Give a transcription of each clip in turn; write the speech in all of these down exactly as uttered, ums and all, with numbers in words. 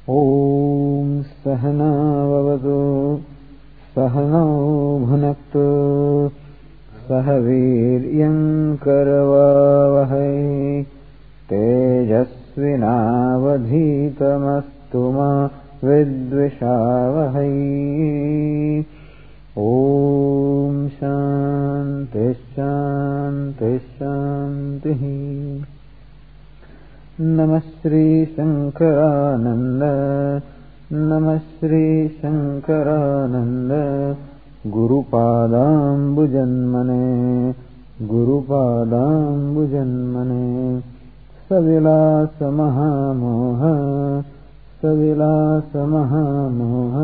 ॐ सहनाववतु सहनौ भुनक्तु सह वीर्यं करवावहै तेजस्विनावधीतमस्तु मा विद्विषावहै। ॐ शान्ति शान्ति शान्तिः। नमः श्री शंकरानंद नमः Shri Shankaranand गुरुपादाम्बुजन्मने गुरुपादाम्बुजन्मने सविलास महामोह सविलास महामोह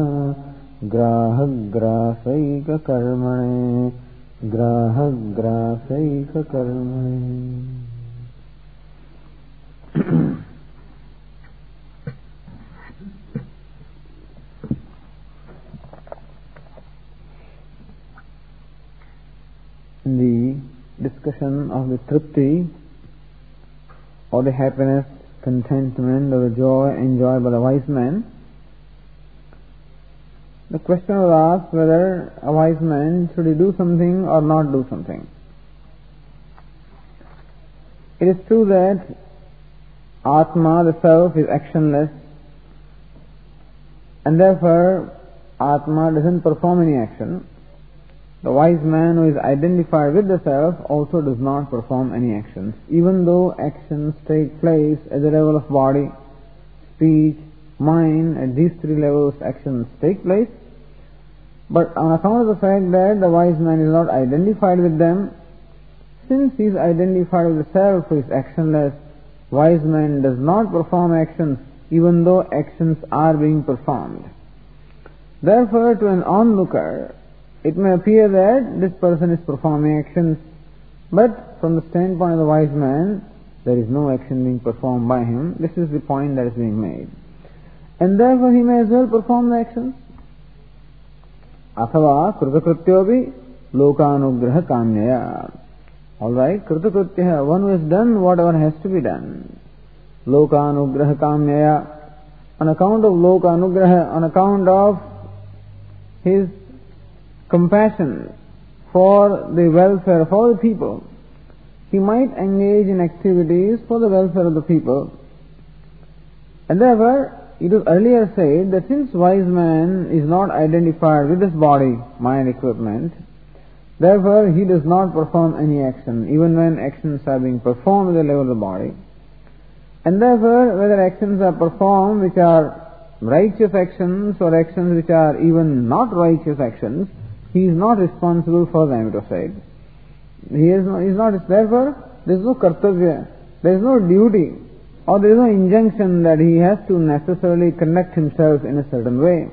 ग्राहग्रासैक कर्मणे ग्राहग्रासैक कर्मणे। The discussion of the tripti, or the happiness, contentment, or the joy enjoyed by the wise man, the question was asked whether a wise man should he do something or not do something. It is true that Atma, the self, is actionless, and therefore Atma doesn't perform any action. The wise man who is identified with the self also does not perform any actions, even though actions take place at the level of body, speech, mind. At these three levels actions take place, but on account of the fact that the wise man is not identified with them, since he is identified with the self who is actionless, wise man does not perform actions even though actions are being performed. Therefore, to an onlooker, it may appear that this person is performing actions, but from the standpoint of the wise man, there is no action being performed by him. This is the point that is being made. And therefore he may as well perform the actions. Athava kritakrityopi lokanugraha kamyaya. Alright, kritakritya, one who has done whatever has to be done. Lokanugraha kamyaya, on account of lokanugraha, on account of his compassion for the welfare of all the people, he might engage in activities for the welfare of the people. And therefore, it was earlier said that since wise man is not identified with this body, mind, equipment, therefore he does not perform any action, even when actions are being performed at the level of the body. And therefore, whether actions are performed which are righteous actions or actions which are even not righteous actions, he is not responsible for them, it was said. He is not, he is not, therefore, there is no kartavya, there is no duty, or there is no injunction that he has to necessarily conduct himself in a certain way.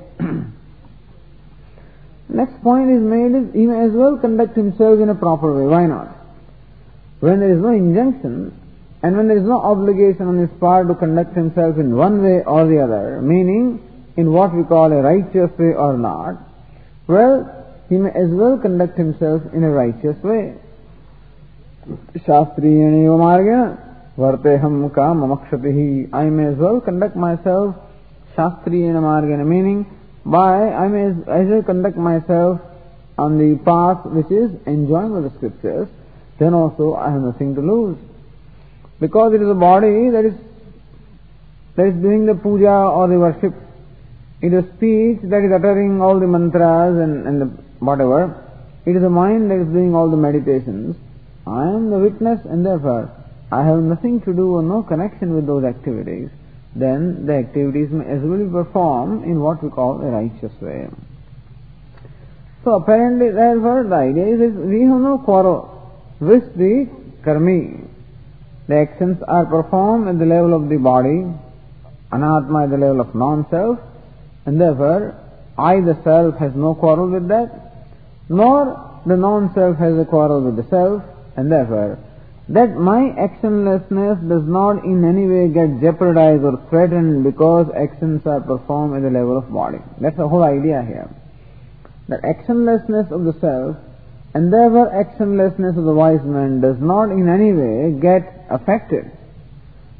Next point is made is, he may as well conduct himself in a proper way. Why not? When there is no injunction, and when there is no obligation on his part to conduct himself in one way or the other, meaning in what we call a righteous way or not, well, he may as well conduct himself in a righteous way. Shastriyena margena varteham ka mamakshatihi. I may as well conduct myself shastriyena margena, meaning by I may as, as well conduct myself on the path which is enjoined by the scriptures. Then also I have nothing to lose, because it is a body that is that is doing the puja or the worship. It is speech that is uttering all the mantras and, and the whatever. It is the mind that is doing all the meditations. I am the witness, and therefore I have nothing to do or no connection with those activities. Then the activities may as well be performed in what we call a righteous way. So apparently, therefore, the idea is that we have no quarrel with the karmi. The actions are performed at the level of the body, anatma at the level of non-self, and therefore I, the self, has no quarrel with that, nor the non-self has a quarrel with the self, and therefore that my actionlessness does not in any way get jeopardized or threatened because actions are performed at the level of body. That's the whole idea here. The actionlessness of the self and therefore actionlessness of the wise man does not in any way get affected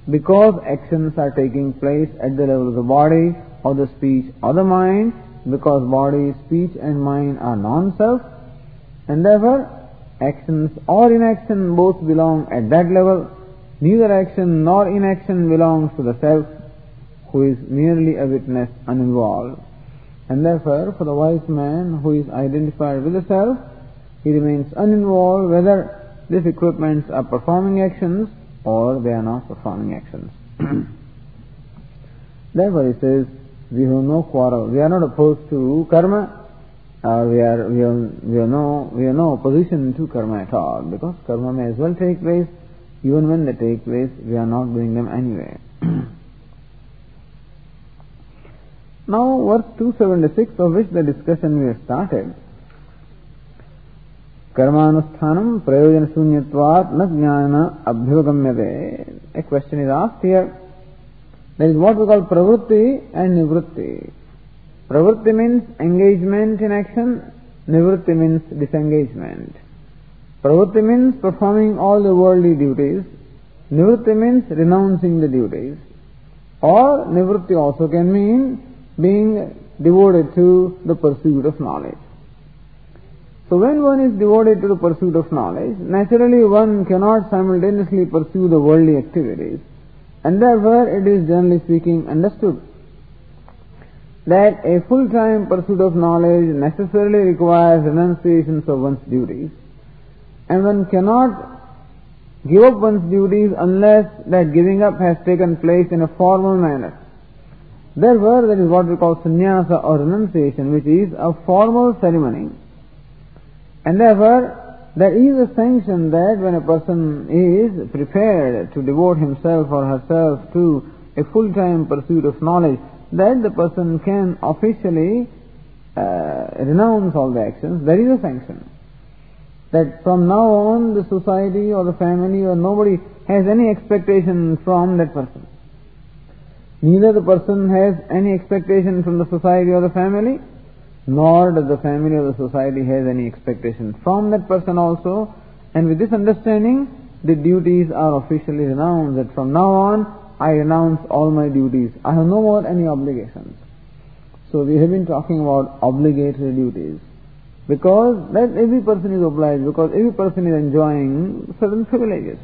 because actions are taking place at the level of the body or the speech or the mind, because body, speech and mind are non-self, and therefore actions or inaction both belong at that level. Neither action nor inaction belongs to the self, who is merely a witness uninvolved. And therefore, for the wise man who is identified with the self, he remains uninvolved whether these equipments are performing actions or they are not performing actions. Therefore he says, we have no quarrel. We are not opposed to karma. Uh, we are we are we are no we are no opposition to karma at all, because karma may as well take place. Even when they take place, we are not doing them anyway. Now, verse two seventy-six, of which the discussion we have started. Karmanusthanam prayojana shunyatvat na jnana abhyugamyate. A question is asked here. There is what we call pravritti and nivritti. Pravritti means engagement in action, nivritti means disengagement. Pravritti means performing all the worldly duties, nivritti means renouncing the duties. Or nivritti also can mean being devoted to the pursuit of knowledge. So when one is devoted to the pursuit of knowledge, naturally one cannot simultaneously pursue the worldly activities, and therefore it is generally speaking understood that a full-time pursuit of knowledge necessarily requires renunciations of one's duties, and one cannot give up one's duties unless that giving up has taken place in a formal manner. Therefore, that is what we call sannyasa or renunciation, which is a formal ceremony. And therefore, there is a sanction that when a person is prepared to devote himself or herself to a full-time pursuit of knowledge, that the person can officially uh, renounce all the actions. There is a sanction. That from now on the society or the family or nobody has any expectation from that person. Neither the person has any expectation from the society or the family, nor does the family or the society has any expectation from that person also. And with this understanding, the duties are officially renounced, that from now on I renounce all my duties. I have no more any obligations. So we have been talking about obligatory duties, because that every person is obliged, because every person is enjoying certain privileges.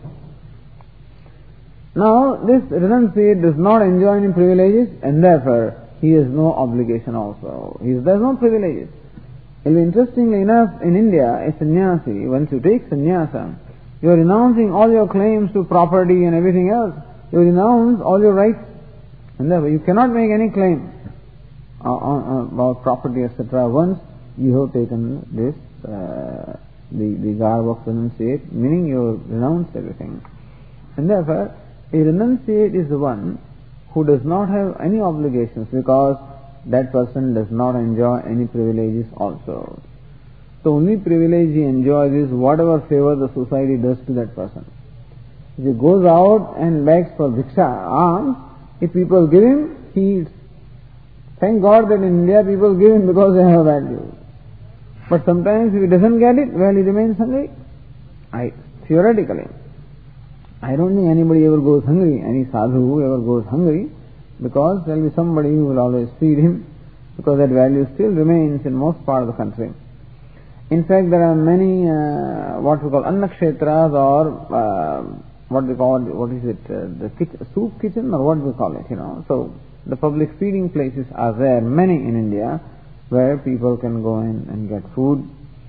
Now, this renunciate does not enjoy any privileges, and therefore he has no obligation also. He has no privileges. And interestingly enough, in India, a sannyasi, once you take sannyasa, you are renouncing all your claims to property and everything else. You renounce all your rights, and therefore you cannot make any claim uh, uh, about property, et cetera. Once you have taken this, uh, the, the garb of renunciate, meaning you have renounced everything. And therefore, a renunciate is the one who does not have any obligations, because that person does not enjoy any privileges also. The only privilege he enjoys is whatever favor the society does to that person. If he goes out and begs for bhiksha, alms, if people give him, he eats. Thank God that in India people give him because they have value. But sometimes if he doesn't get it, well, he remains hungry. I, theoretically. I don't think anybody ever goes hungry, any sadhu ever goes hungry, because there will be somebody who will always feed him, because that value still remains in most part of the country. In fact, there are many uh, what we call annakshetras, or uh, what we call, what is it, uh, the kitchen, soup kitchen, or what we call it, you know. So the public feeding places are there, many in India, where people can go in and get food.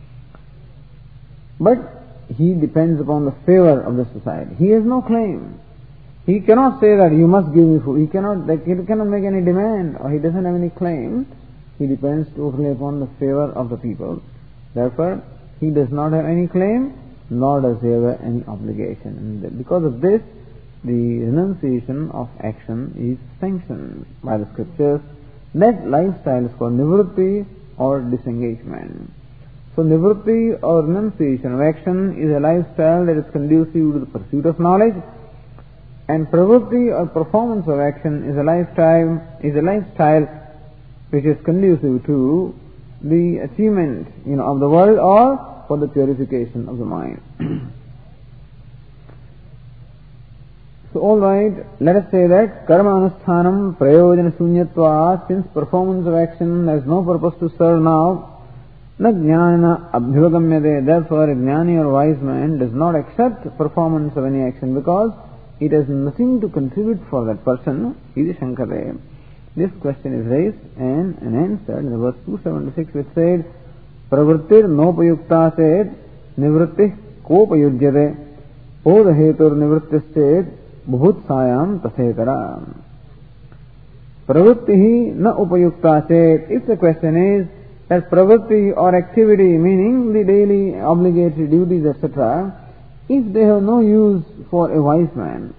But he depends upon the favor of the society. He has no claim. He cannot say that you must give me food. He cannot, he cannot make any demand, or he doesn't have any claim. He depends totally upon the favor of the people. Therefore, he does not have any claim, nor does he have any obligation. And because of this, the renunciation of action is sanctioned by the scriptures. That lifestyle is called nivritti or disengagement. So nivritti or renunciation of action is a lifestyle that is conducive to the pursuit of knowledge, and pravritti or performance of action is a lifestyle is a lifestyle which is conducive to the achievement, you know, of the world, or for the purification of the mind. So alright, let us say that karma anusthanam prayojana sunyatva, since performance of action has no purpose to serve now, na jnana abhyugamyade, therefore a jnani or wise man does not accept performance of any action because it has nothing to contribute for that person. Iti Shankare. This question is raised and, and answered in the verse two seventy-six, which said, pravrittir nopayukta sed nivrittih kopayujyate bodha hetur nivrittis sed bhutsayam tasetara. Pravritti na upayukta sed. If the question is that pravritti or activity, meaning the daily obligatory duties, et cetera, if they have no use for a wise man,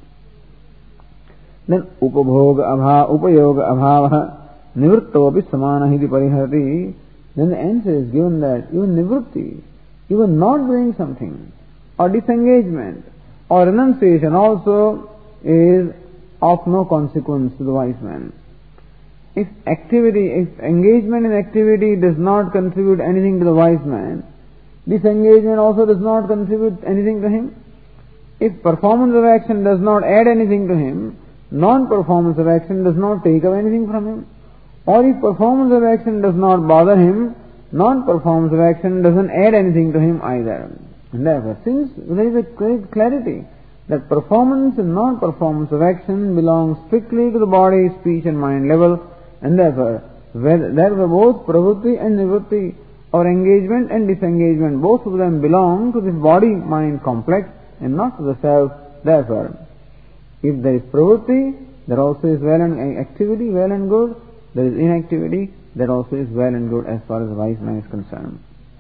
then upabhoga abha, upayoga abhava nivrittopi samana hiti pariharati, then the answer is given that even nivritti, even not doing something, or disengagement, or renunciation also is of no consequence to the wise man. If activity, if engagement in activity does not contribute anything to the wise man, disengagement also does not contribute anything to him. If performance of action does not add anything to him, non-performance of action does not take away anything from him. Or if performance of action does not bother him, non-performance of action doesn't add anything to him either. And therefore, since there is a great clarity that performance and non-performance of action belong strictly to the body, speech and mind level, and therefore, therefore both pravritti and nivritti, or engagement and disengagement, both of them belong to this body-mind complex and not to the self. Therefore, if there is pravritti, there also is well and activity, well and good. There is inactivity, that also is well and good as far as the wise man is concerned.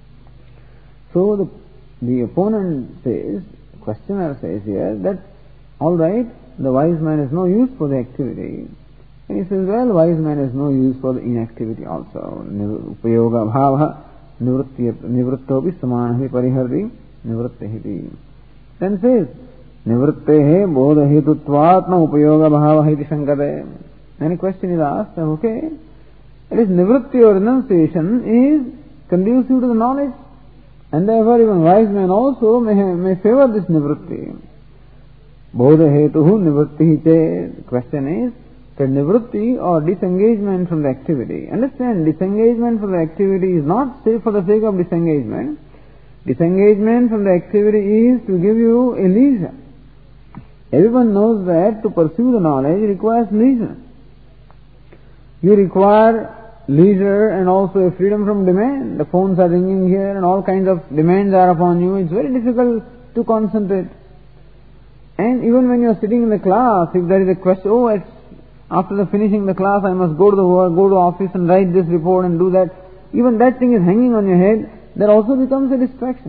So the the opponent says, the questioner says here that, all right, the wise man has no use for the activity. And he says, well, wise man has no use for the inactivity also. Upayoga bhava nivrittopi samanahi pariharti nivrittihiti. Then says, nivrittehe bodha hetutvatma upayoga bhava iti shankate. Then a question is asked, okay, it is nivritti or renunciation is conducive to the knowledge. And therefore even wise men also may, may favor this nivritti. Bodha hetuhu nivritti te. The question is that nivritti or disengagement from the activity. Understand, disengagement from the activity is not say for the sake of disengagement. Disengagement from the activity is to give you a leisure. Everyone knows that to pursue the knowledge requires leisure. You require leisure and also a freedom from demand. The phones are ringing here and all kinds of demands are upon you. It's very difficult to concentrate. And even when you are sitting in the class, if there is a question, oh, it's after the finishing the class, I must go to the work, go to office and write this report and do that. Even that thing is hanging on your head. That also becomes a distraction.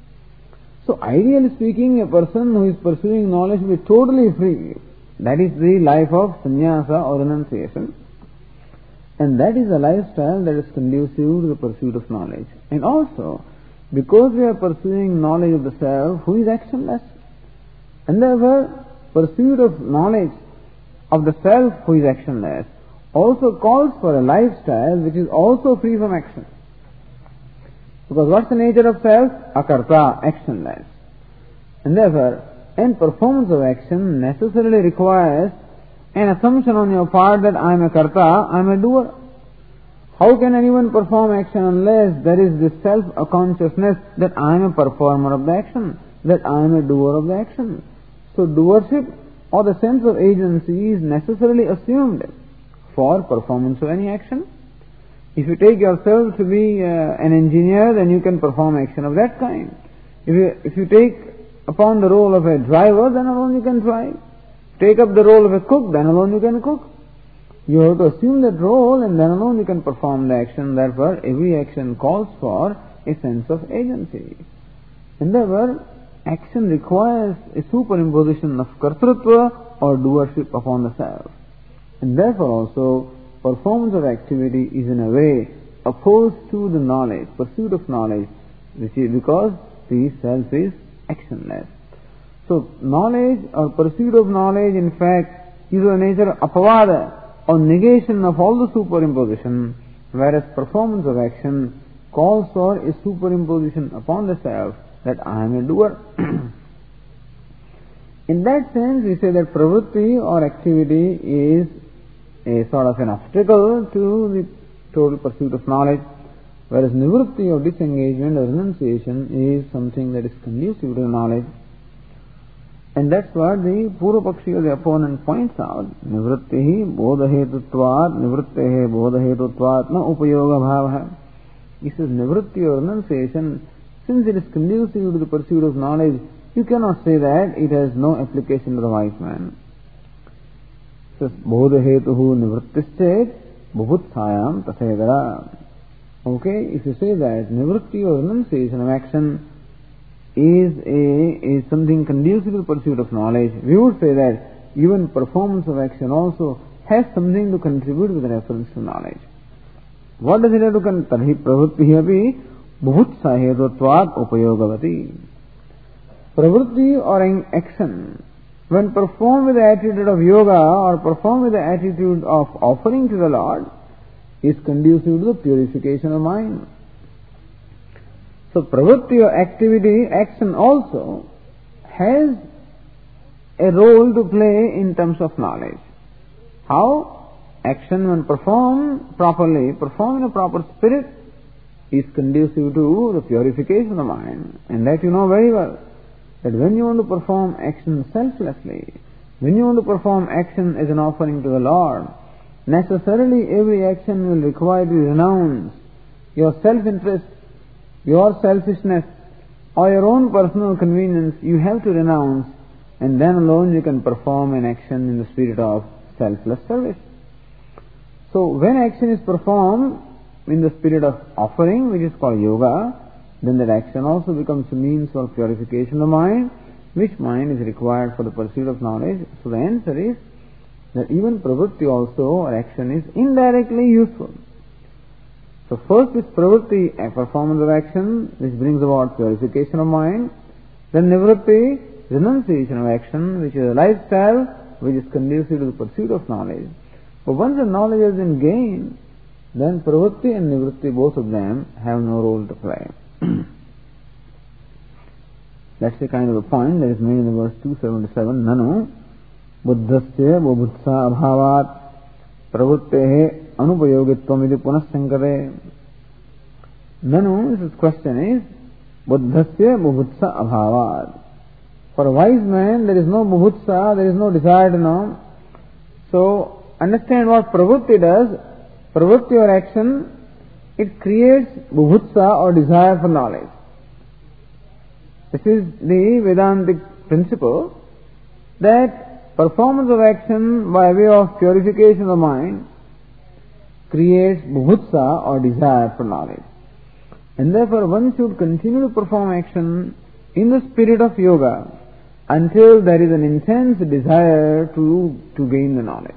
So ideally speaking, a person who is pursuing knowledge will be totally free. That is the life of sannyasa or renunciation. And that is a lifestyle that is conducive to the pursuit of knowledge. And also, because we are pursuing knowledge of the self, who is actionless. And therefore, pursuit of knowledge of the self who is actionless also calls for a lifestyle which is also free from action. Because what's the nature of self? Akarta, actionless. And therefore, any performance of action necessarily requires an assumption on your part that I am a karta, I am a doer. How can anyone perform action unless there is this self-consciousness that I am a performer of the action, that I am a doer of the action? So doership or the sense of agency is necessarily assumed for performance of any action. If you take yourself to be uh, an engineer, then you can perform action of that kind. If you, if you take upon the role of a driver, then alone you can drive. Take up the role of a cook, then alone you can cook. You have to assume that role and then alone you can perform the action. Therefore, every action calls for a sense of agency. And therefore, action requires a superimposition of kartrutva or doership upon the self. And therefore also, performance of activity is in a way opposed to the knowledge, pursuit of knowledge, which is because the self is actionless. So knowledge or pursuit of knowledge in fact is of the nature of apavada or negation of all the superimposition, whereas performance of action calls for a superimposition upon the self that I am a doer. In that sense, we say that pravritti or activity is a sort of an obstacle to the total pursuit of knowledge, whereas nivritti or disengagement or renunciation is something that is conducive to knowledge. And that's what the Purvapakshi or the opponent points out. Nivrittihi bodhahetutvat, nivrittehe bodhahetutvat na upayoga bhavaha. He says nivritti or renunciation, since it is conducive to the pursuit of knowledge, you cannot say that it has no application to the wise man. He says bodhahetuhu nivrittischet bhuvutthayam tathedara. Okay, if you say that nivritti or renunciation of action is a is something conducive to the pursuit of knowledge, we would say that even performance of action also has something to contribute with reference to knowledge. What does it have to contribute? Tarhi pravritti api bhuvutsahetutvat upayogavati. Pravritti or an action, when performed with the attitude of yoga or performed with the attitude of offering to the Lord, is conducive to the purification of mind. So pravritti or activity, action also has a role to play in terms of knowledge. How? Action, when performed properly, performed in a proper spirit, is conducive to the purification of the mind. And that you know very well, that when you want to perform action selflessly, when you want to perform action as an offering to the Lord, necessarily every action will require you to renounce your self-interest, your selfishness, or your own personal convenience. You have to renounce, and then alone you can perform an action in the spirit of selfless service. So when action is performed in the spirit of offering, which is called yoga, then that action also becomes a means for purification of mind, which mind is required for the pursuit of knowledge. So the answer is that even pravritti also, or action, is indirectly useful. So first is pravritti, a performance of action, which brings about purification of mind. Then nivritti, renunciation of action, which is a lifestyle which is conducive to the pursuit of knowledge. But once the knowledge has been gained, then pravritti and nivritti, both of them, have no role to play. That's the kind of a point that is made in the verse two seventy-seven. Nanu buddhasya bubhutsa abhavat pravrittehe anupayogitvam iti punasankare. Nanu, this question is, buddhasya bubhutsa abhavat. For a wise man, there is no bubhutsa, there is no desire to know. So, understand what pravritti does. Pravritti or action, it creates bubhutsa or desire for knowledge. This is the Vedantic principle, that performance of action by way of purification of the mind creates bubhutsa or desire for knowledge. And therefore one should continue to perform action in the spirit of yoga until there is an intense desire to, to gain the knowledge.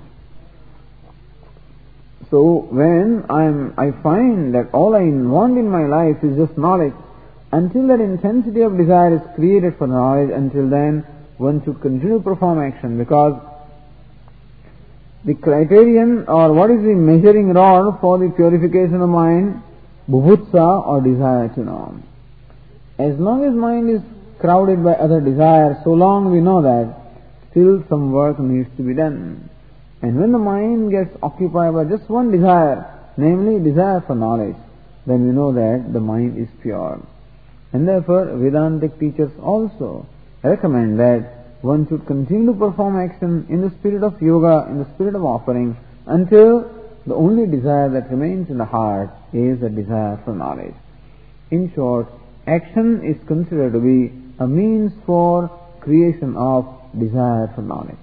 So when I am, I find that all I want in my life is just knowledge, until that intensity of desire is created for knowledge, until then one should continue to perform action, because the criterion, or what is the measuring rod for the purification of mind? Bubhutsa or desire to know. As long as mind is crowded by other desires, so long we know that still some work needs to be done. And when the mind gets occupied by just one desire, namely desire for knowledge, then we know that the mind is pure. And therefore Vedantic teachers also recommend that one should continue to perform action in the spirit of yoga, in the spirit of offering, until the only desire that remains in the heart is a desire for knowledge. In short, action is considered to be a means for creation of desire for knowledge.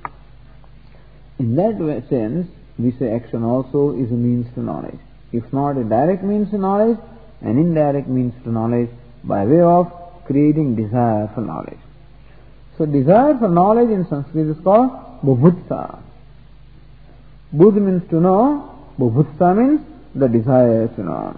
In that sense, we say action also is a means to knowledge. If not a direct means to knowledge, an indirect means to knowledge by way of creating desire for knowledge. So desire for knowledge in Sanskrit is called bubhutsa. Budh means to know, bubhutsa means the desire to know.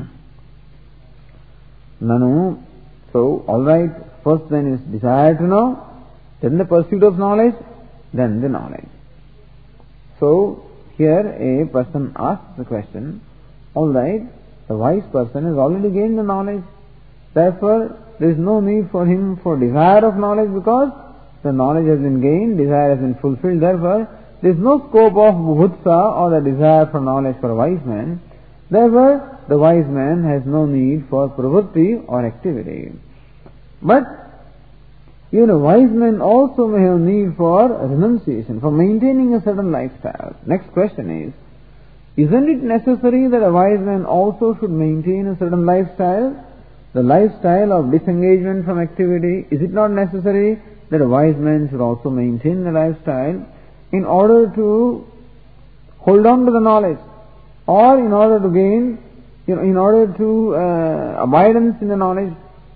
Nanu, so alright, first then is desire to know, then the pursuit of knowledge, then the knowledge. So here a person asks the question, alright, the wise person has already gained the knowledge, therefore there is no need for him for desire of knowledge, because the knowledge has been gained, desire has been fulfilled. Therefore, there is no scope of bhutsa or the desire for knowledge for a wise man. Therefore, the wise man has no need for pravritti or activity. But even a wise man also may have need for renunciation, for maintaining a certain lifestyle. Next question is, isn't it necessary that a wise man also should maintain a certain lifestyle? The lifestyle of disengagement from activity, is it not necessary that a wise man should also maintain the lifestyle in order to hold on to the knowledge, or in order to gain, you know, in order to uh, abidance in the knowledge?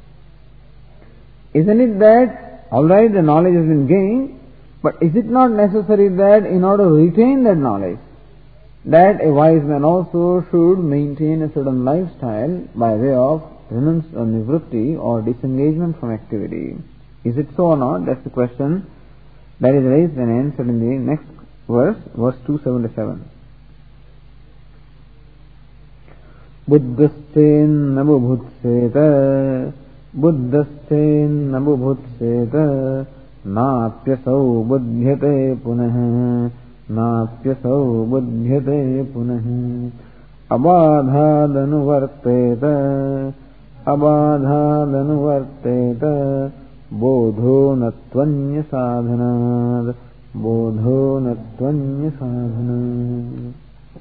Isn't it that, alright, the knowledge has been gained, but is it not necessary that in order to retain that knowledge, that a wise man also should maintain a certain lifestyle by way of renunce or nivritti or disengagement from activity? Is it so or not? That's the question that is raised and answered in the next verse, verse two seventy-seven. Buddhasten nabubhutseta buddhasten nabubhutseta napyasau buddhyate punah napyasau buddhyate punah abadhadanuvarteta abadhadanuvarteta bodho natvanya sadhanad bodho natvanya sadhanad.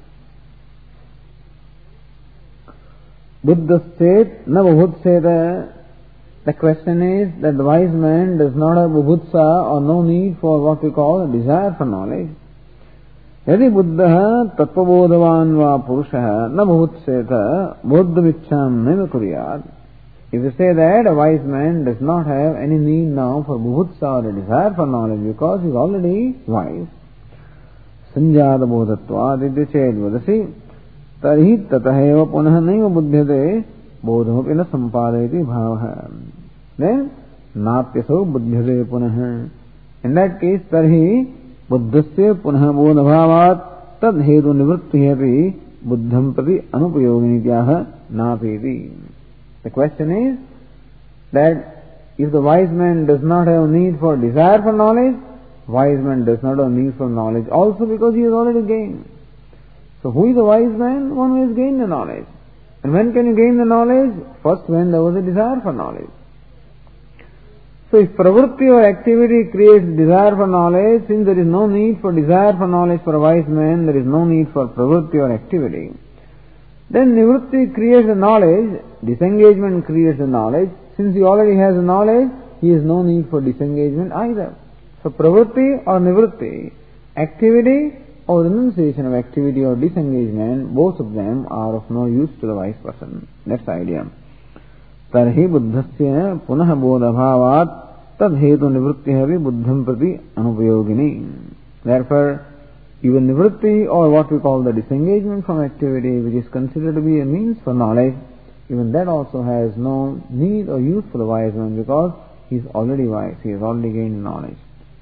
Buddha state na bubhutseta. The question is that the wise man does not have bubhutsa or no need for what we call a desire for knowledge. Yadi buddha tattvabodhavan va purusha na bubhutseta bodhamichham neva kuryat. If you say that a wise man does not have any need now for bubhutsa or a desire for knowledge because he is already wise, sanjata bodhatvad iti ched vadasi tarhi tataheva punah naiva buddhyate bodhamopi na sampadayati bhavaha. Then napyasau buddhyate punah. In that case, tarhi buddhasya punah bodhabhavat tad hetu nivrittihi buddham prati anupayoginityah napeti. The question is that if the wise man does not have need for desire for knowledge, wise man does not have need for knowledge also because he has already gained. So who is the wise man? One who has gained the knowledge. And when can you gain the knowledge? First, when there was a desire for knowledge. So if pravritti or activity creates desire for knowledge, since there is no need for desire for knowledge for a wise man, there is no need for pravritti or activity. Then nivritti creates the knowledge, disengagement creates the knowledge. Since he already has the knowledge, he has no need for disengagement either. So pravritti or nivritti, activity or renunciation of activity or disengagement, both of them are of no use to the wise person. That's the idea. Tarhi buddhasya punah bodhabhavat tad hetu nivrittihavi buddham prati anupayogini. Therefore, even nivritti or what we call the disengagement from activity, which is considered to be a means for knowledge, even that also has no need or use for the wise man because he is already wise, he has already gained knowledge.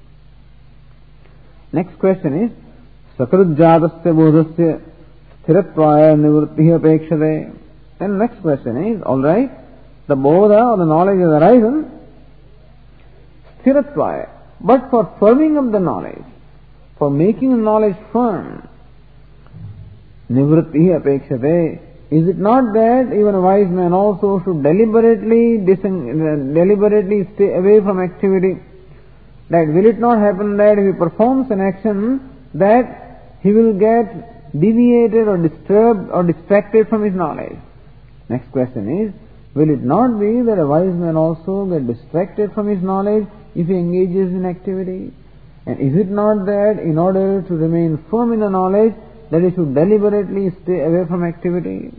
Next question is, sakrujjatasya bodhasya sthiratvaya nivrittihi apekshate. Then next question is, alright, the bodha or the knowledge has arisen, sthiratvaya, but for firming up the knowledge, for making the knowledge firm, nivrittihi apekshate, is it not that even a wise man also should deliberately disen- deliberately stay away from activity? That will it not happen that if he performs an action that he will get deviated or disturbed or distracted from his knowledge? Next question is, will it not be that a wise man also get distracted from his knowledge if he engages in activity? And is it not that in order to remain firm in the knowledge, that he should deliberately stay away from activity?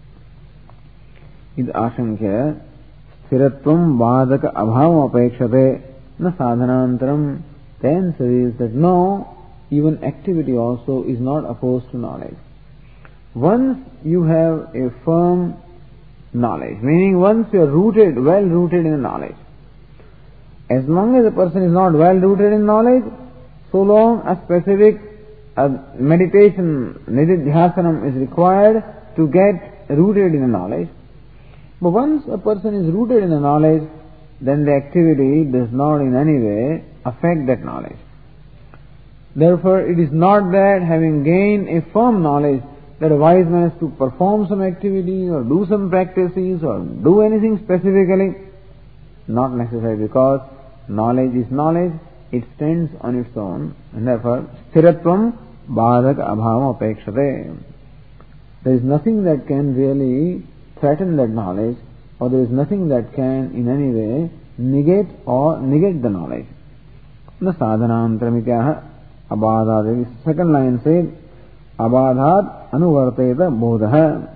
Id ashankya sthiratvam vadaka abhavam apekshate na sadhanantaram. The answer is that no, even activity also is not opposed to knowledge. Once you have a firm knowledge, meaning once you are rooted, well rooted in the knowledge, as long as a person is not well rooted in knowledge, so long a specific uh, meditation, nididhyasanam, is required to get rooted in the knowledge. But once a person is rooted in the knowledge, then the activity does not in any way affect that knowledge. Therefore, it is not that having gained a firm knowledge that a wise man has to perform some activity or do some practices or do anything specifically. Not necessary, because knowledge is knowledge, it stands on its own, and therefore sthiratvam bhadak abhavam apekshate. There is nothing that can really threaten that knowledge, or there is nothing that can in any way negate or negate the knowledge. Na sadhanantaramikyaha abhadad. Second line says abhadhat anuvarteta bodha.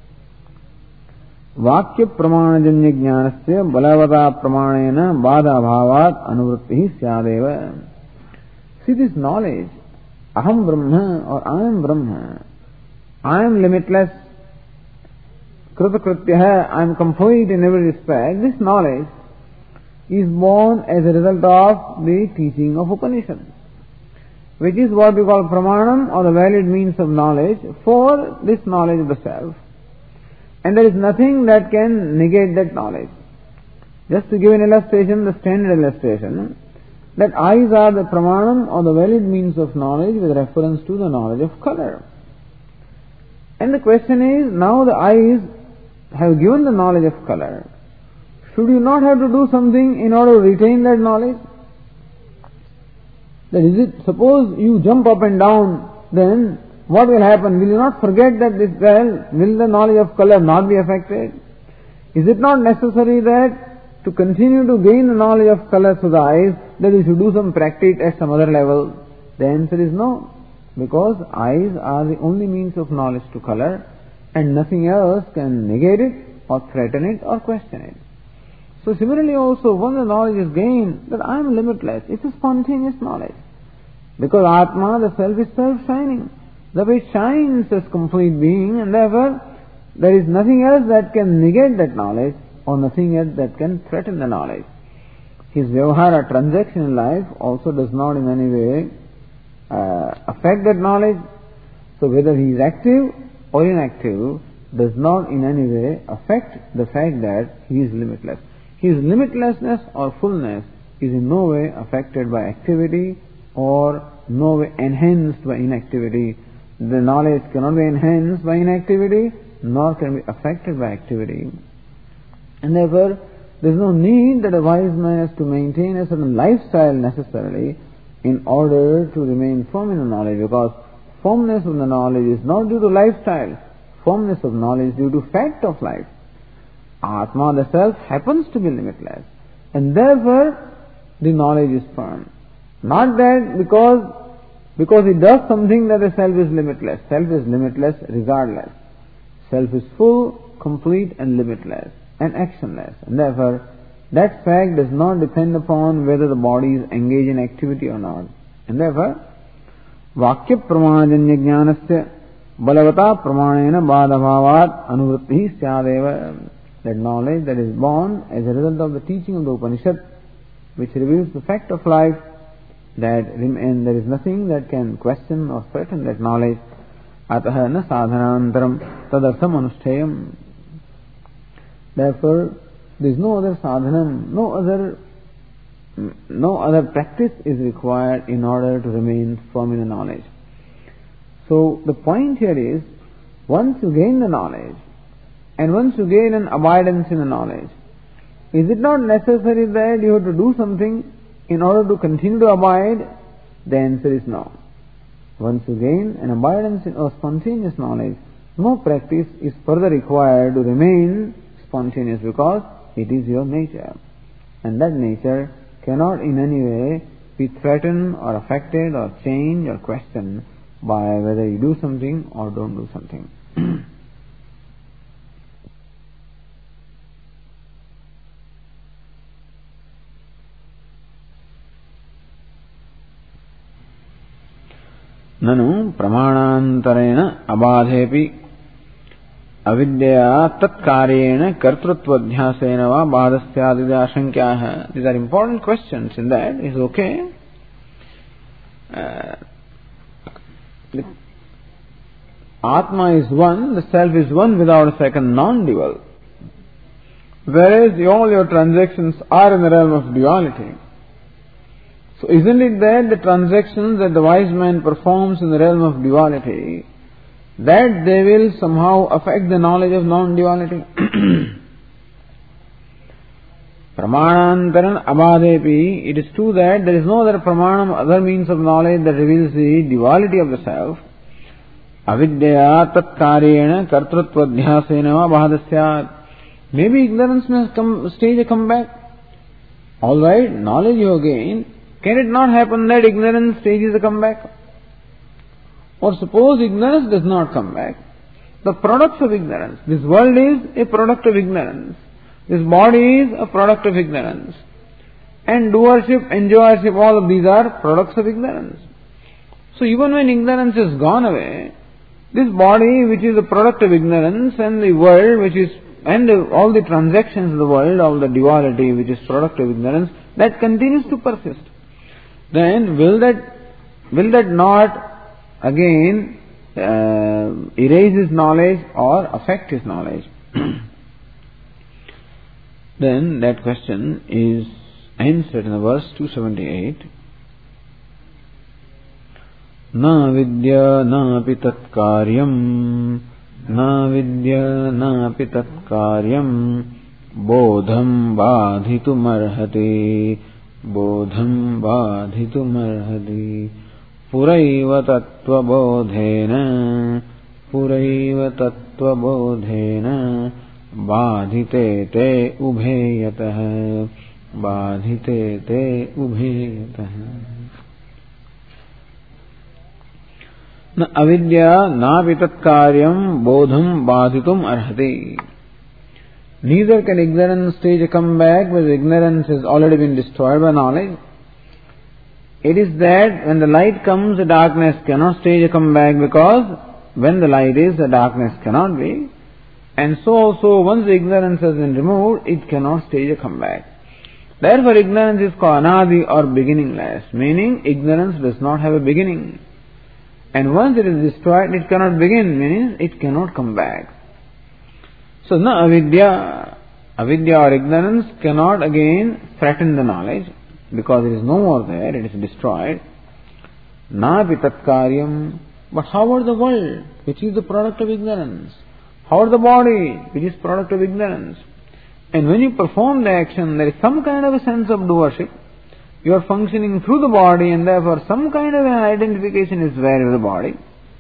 वाक्य प्रमाणजन्य ज्ञानस्य बलवता प्रमाणेन बाधा भावात् अनुवृत्तिः स्यादेव. See this knowledge, aham brahma or I am brahma, I am limitless, kritakrityah, I am complete in every respect. This knowledge is born as a result of the teaching of Upanishad, which is what we call pramanam, or the valid means of knowledge for this knowledge of the self. And there is nothing that can negate that knowledge. Just to give an illustration, the standard illustration, that eyes are the pramanam or the valid means of knowledge with reference to the knowledge of color. And the question is, now the eyes have given the knowledge of color. Should you not have to do something in order to retain that knowledge? That is it, suppose you jump up and down, then what will happen? Will you not forget that this well, will the knowledge of color not be affected? Is it not necessary that to continue to gain the knowledge of color through the eyes, that you should do some practice at some other level? The answer is no, because eyes are the only means of knowledge to color, and nothing else can negate it or threaten it or question it. So similarly also, when the knowledge is gained that I am limitless, it's a spontaneous knowledge. Because Atma, the self, is self-shining. The way it shines as complete being, and therefore there is nothing else that can negate that knowledge or nothing else that can threaten the knowledge. His vyavahara, transaction in life, also does not in any way uh, affect that knowledge. So whether he is active or inactive does not in any way affect the fact that he is limitless. His limitlessness or fullness is in no way affected by activity or no way enhanced by inactivity. The knowledge cannot be enhanced by inactivity, nor can be affected by activity. And therefore, there is no need that a wise man has to maintain a certain lifestyle necessarily in order to remain firm in the knowledge, because firmness of the knowledge is not due to lifestyle. Firmness of knowledge is due to fact of life. Atma, the self, happens to be limitless, and therefore the knowledge is firm. Not that because Because it does something that the self is limitless. Self is limitless regardless. Self is full, complete and limitless and actionless. And therefore, that fact does not depend upon whether the body is engaged in activity or not. And therefore, vakya pramanajanya jnanasya balavata pramanena badabhavat anuvrittihi syadeva. That knowledge that is born as a result of the teaching of the Upanishad, which reveals the fact of life, that and there is nothing that can question or threaten that knowledge. Ataha na sadhanantaram tadartham anushtayam. Therefore, there is no other sadhanam, no other, no other practice is required in order to remain firm in the knowledge. So the point here is, once you gain the knowledge, and once you gain an abidance in the knowledge, is it not necessary that you have to do something in order to continue to abide? The answer is no. Once you gain an abidance in or spontaneous knowledge, no practice is further required to remain spontaneous, because it is your nature. And that nature cannot in any way be threatened or affected or changed or questioned by whether you do something or don't do something. Nanu pramanantarena abadhepi avidya tatkaryena kartrutva-adhyasena va badhasyadidya ashankyaha. These are important questions. In that is okay. Uh, the Atma is one, the self is one without a second, non-dual. Whereas all your transactions are in the realm of duality. So isn't it that the transactions that the wise man performs in the realm of duality, that they will somehow affect the knowledge of non-duality? Pramanantaran abhadepi, it is true that there is no other pramanam, other means of knowledge that reveals the duality of the self. Avidyaya tat karyena kartrutva dhyasena va bahadasyat. Maybe ignorance may come, stage a comeback. Alright, knowledge you gain. Can it not happen that ignorance stages a comeback? Or suppose ignorance does not come back. The products of ignorance. This world is a product of ignorance. This body is a product of ignorance. And doership, enjoyership, all of these are products of ignorance. So even when ignorance is gone away, this body which is a product of ignorance and the world which is, and the, all the transactions of the world, all the duality which is product of ignorance, that continues to persist. Then will that, will that not again uh, erase his knowledge or affect his knowledge? Then that question is answered in the verse two seventy-eight. Na vidya na api tat karyam, na vidya na api tat karyam, bodham badhitum arhati, bodham badhitum arhati, puraiva tattva bodhena, puraiva tattva bodhena, बाधिते ते उभेयतः बाधिते ते उभेयतः न अविद्या नापि तत्कार्यं बोधं बाधितुम अर्हति. Neither can ignorance stage a comeback when ignorance has already been destroyed by knowledge. It is that when the light comes, the darkness cannot stage a comeback, because when the light is, the darkness cannot be. And so also, once the ignorance has been removed, it cannot stage a comeback. Therefore, ignorance is called anadi or beginningless, meaning ignorance does not have a beginning. And once it is destroyed, it cannot begin, meaning it cannot come back. So, na avidya, avidya or ignorance cannot again threaten the knowledge, because it is no more there, it is destroyed. Na tat karyam, but how about the world, which is the product of ignorance? How the body, which is product of ignorance? And when you perform the action, there is some kind of a sense of doership. You are functioning through the body, and therefore some kind of an identification is there with the body.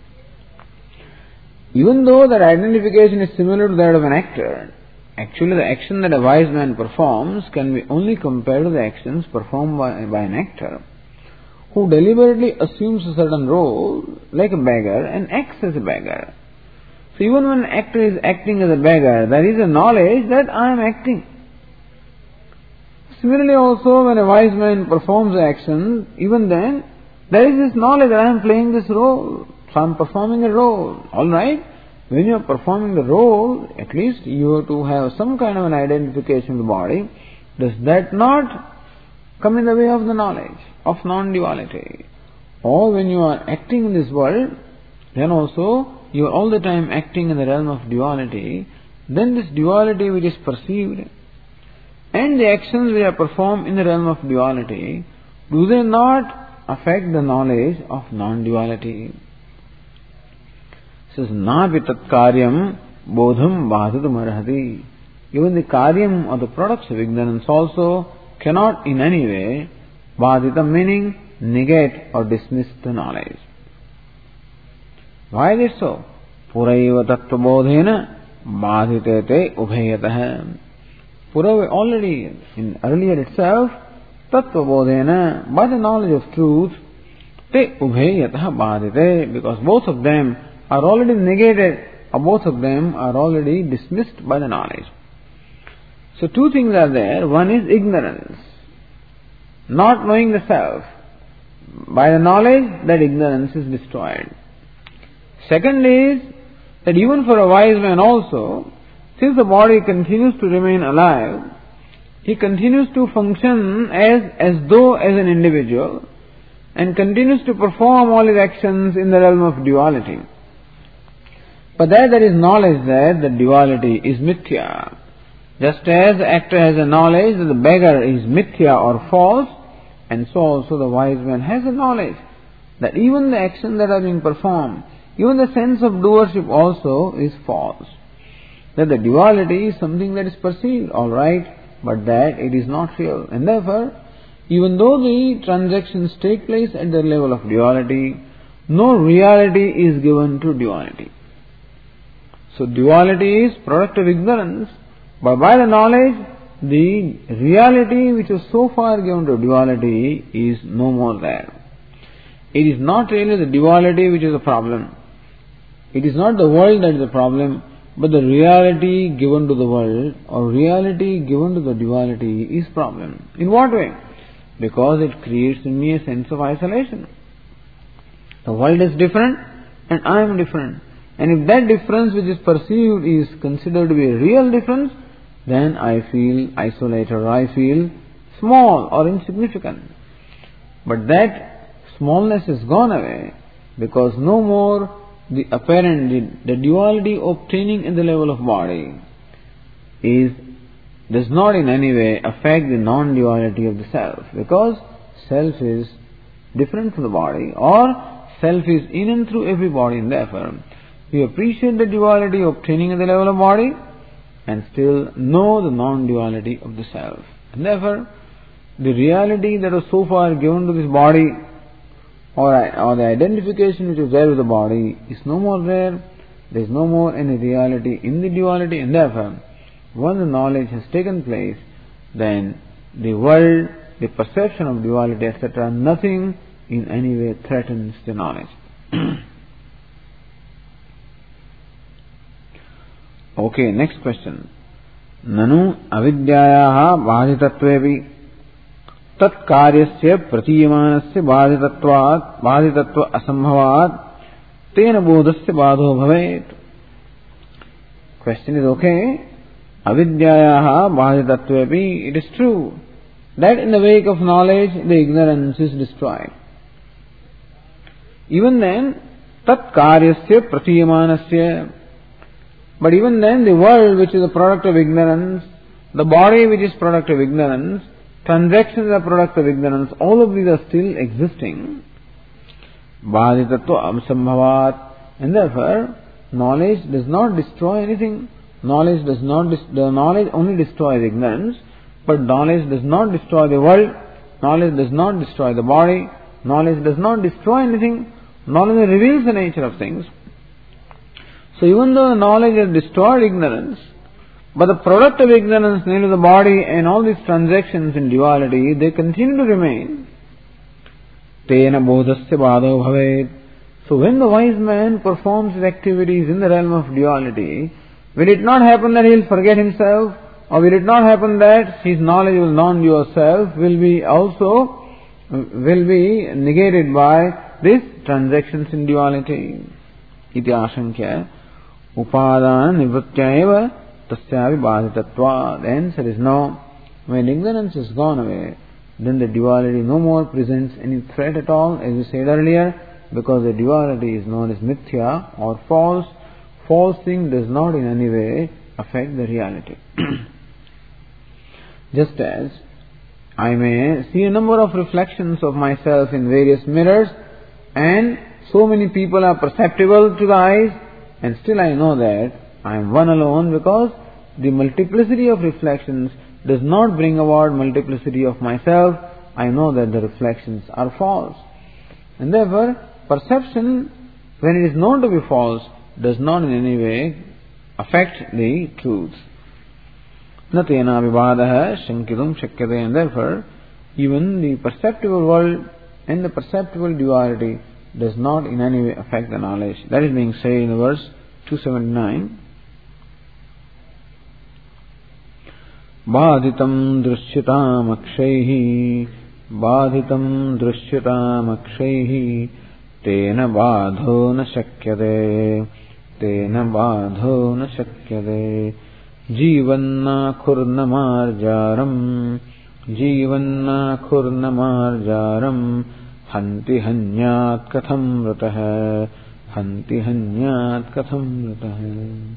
Even though that identification is similar to that of an actor, actually the action that a wise man performs can be only compared to the actions performed by, by an actor, who deliberately assumes a certain role, like a beggar, and acts as a beggar. So even when an actor is acting as a beggar, there is a knowledge that I am acting. Similarly also, when a wise man performs action, even then, there is this knowledge that I am playing this role. So I am performing a role. Alright? When you are performing the role, at least you have to have some kind of an identification with the body. Does that not come in the way of the knowledge of non-duality? Or when you are acting in this world, then also you are all the time acting in the realm of duality, then this duality which is perceived and the actions which are performed in the realm of duality, do they not affect the knowledge of non-duality? It says, napi tat karyam bodham badhitum arhati. Even the karyam or the products of ignorance also cannot in any way badhitam, meaning negate or dismiss the knowledge. Why is it so? Puraiva tattva bodhena badhite te ubhayatah. Purava already in earlier itself, tattva bodhena, by the knowledge of truth, te ubhayatah badhite, because both of them are already negated, or both of them are already dismissed by the knowledge. So two things are there. One is ignorance, not knowing the self. By the knowledge, that ignorance is destroyed. Second is that even for a wise man also, since the body continues to remain alive, he continues to function as, as though as an individual, and continues to perform all his actions in the realm of duality. But there there is knowledge that the duality is mithya. Just as the actor has a knowledge that the beggar is mithya or false, And so also the wise man has the knowledge that even the actions that are being performed, even the sense of doership also is false. That the duality is something that is perceived, alright, but that it is not real. And therefore, even though the transactions take place at the level of duality, no reality is given to duality. So duality is product of ignorance, but by the knowledge, the reality which was so far given to duality is no more there. It is not really the duality which is the problem. It is not the world that is the problem, but the reality given to the world or reality given to the duality is problem. In what way? Because it creates in me a sense of isolation. The world is different and I am different. And if that difference which is perceived is considered to be a real difference, then I feel isolated or I feel small or insignificant. But that smallness is gone away because no more the apparent, the, the duality obtaining in the level of body is, does not in any way affect the non-duality of the self, because self is different from the body, or self is in and through every body, and therefore we appreciate the duality obtaining at the level of body and still know the non-duality of the self. And therefore, the reality that was so far given to this body, or, or the identification which was there with the body, is no more there. There is no more any reality in the duality, and therefore, once the knowledge has taken place, then the world, the perception of duality, et cetera, nothing in any way threatens the knowledge. Okay, next question. Nanu avidyayaha bhaditatvevi tat karyasya pratiyamanasya bhaditatvat bhaditatva asambhavat tena bodhasya badho bhavet. Question is okay. Avidyayaha bhaditatvevi, it is true that in the wake of knowledge the ignorance is destroyed. Even then, tat karyasya pratiyamanasya, but even then the world which is a product of ignorance, the body which is product of ignorance, transactions are product of ignorance, all of these are still existing. Bhaditatva amsambhavat, and therefore knowledge does not destroy anything. Knowledge does not, the knowledge only destroys ignorance, but knowledge does not destroy the world, knowledge does not destroy the body, knowledge does not destroy anything, knowledge reveals the nature of things. So even though the knowledge has destroyed ignorance, but the product of ignorance, namely the body and all these transactions in duality, they continue to remain. Tena bodhasya badho bhavet. So when the wise man performs his activities in the realm of duality, will it not happen that he will forget himself, or will it not happen that his knowledge of non-dual self will be also, will be negated by these transactions in duality? Iti ashankya upadana nivritya tasyavi bhaditatva. Hence there is no, when ignorance is gone away, then the duality no more presents any threat at all, as we said earlier, because the duality is known as mithya or false. False thing does not in any way affect the reality. Just as I may see a number of reflections of myself in various mirrors, and so many people are perceptible to the eyes, and still I know that I am one alone, because the multiplicity of reflections does not bring about multiplicity of myself. I know that the reflections are false. And therefore, perception, when it is known to be false, does not in any way affect the truth. Natena vivadaha shankitum shakyate. And therefore, even the perceptible world and the perceptible duality does not in any way affect the knowledge. That is being said in verse two seventy-nine. Badhitam drishyatam akshaihi badhitam drishyatam akshaihi tena badho na shakyate tena badho na shakyate jivanna khurna marjaram jivanna khurna marjaram hanti hanyat katham ratah hanti hanyat katham ratah.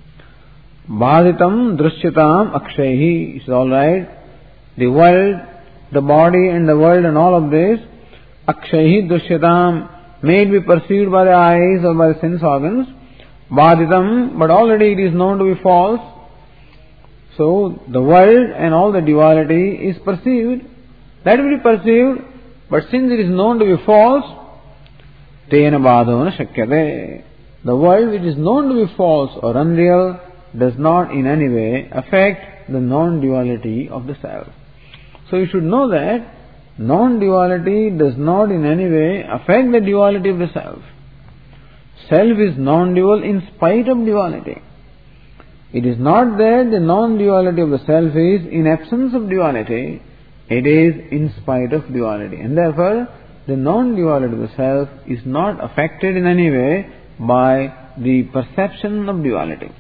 Badhitam drishyatam akshaihi. It's all right. The world the body and the world and all of this, akshayhi dushyatam, may it be perceived by the eyes or by the sense organs, baditam, but already it is known to be false. So the world and all the duality is perceived, that will be perceived, but since it is known to be false, tena badona shakyate. The world which is known to be false or unreal does not in any way affect the non-duality of the self. So you should know that non-duality does not in any way affect the duality of the self. Self is non-dual in spite of duality. It is not that the non-duality of the self is in absence of duality, it is in spite of duality. And therefore, the non-duality of the self is not affected in any way by the perception of duality.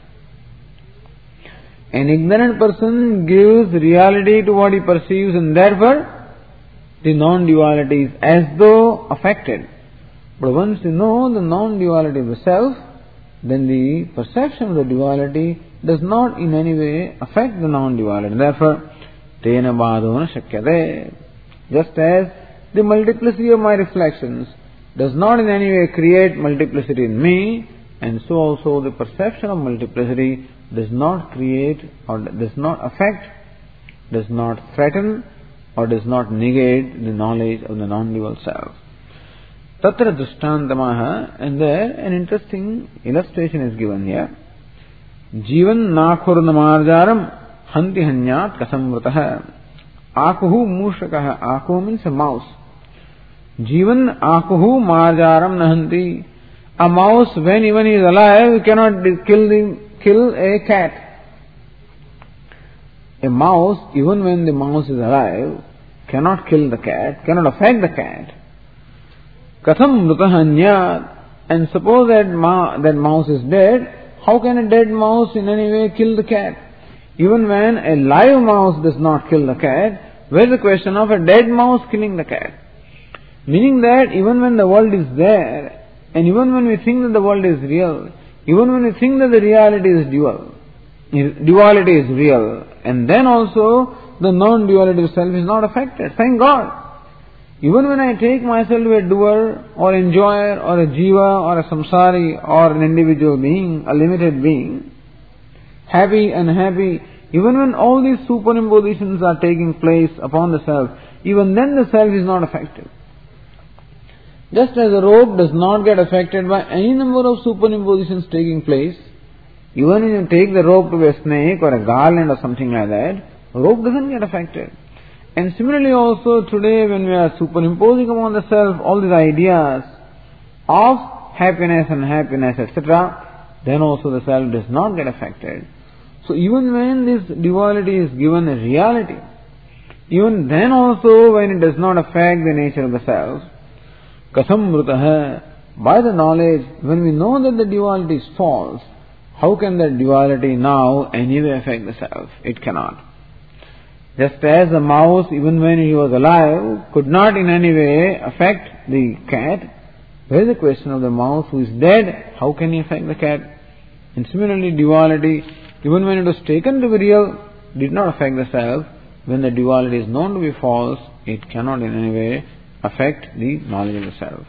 An ignorant person gives reality to what he perceives, and therefore the non-duality is as though affected. But once you know the non-duality of the self, then the perception of the duality does not in any way affect the non-duality. Therefore, tena badona shakyate. Just as the multiplicity of my reflections does not in any way create multiplicity in me, and so also the perception of multiplicity does not create or does not affect, does not threaten or does not negate the knowledge of the non-dual self. Tatra drishtantamaha, and there an interesting illustration is given here. Jivan nakhurnamarjaram hanti hanyat kasamvrataha. Akuhu mushakaha. Akuhu means a mouse. Jivan akuhu marjaram nahanti. A mouse, when even he is alive, cannot kill the, kill a cat. A mouse, even when the mouse is alive, cannot kill the cat, cannot affect the cat. Katham mrutahanyat. And suppose that, ma- that mouse is dead, how can a dead mouse in any way kill the cat? Even when a live mouse does not kill the cat, where is the question of a dead mouse killing the cat? Meaning that even when the world is there, and even when we think that the world is real, even when we think that the reality is dual, duality is real, and then also the non-duality of self is not affected. Thank God. Even when I take myself to a doer, or enjoyer, or a jiva, or a samsari, or an individual being, a limited being, happy, unhappy, even when all these superimpositions are taking place upon the self, even then the self is not affected. Just as a rope does not get affected by any number of superimpositions taking place, even when you take the rope to a snake or a garland or something like that, rope doesn't get affected. And similarly also today when we are superimposing upon the self all these ideas of happiness and unhappiness, et cetera, then also the self does not get affected. So even when this duality is given a reality, even then also when it does not affect the nature of the self, katham mrutaha, by the knowledge, when we know that the duality is false, how can that duality now anyway affect the self? It cannot. Just as the mouse, even when he was alive, could not in any way affect the cat, there is a question of the mouse who is dead, how can he affect the cat? And similarly, duality, even when it was taken to be real, did not affect the self. When the duality is known to be false, it cannot in any way affect the knowledge of the self.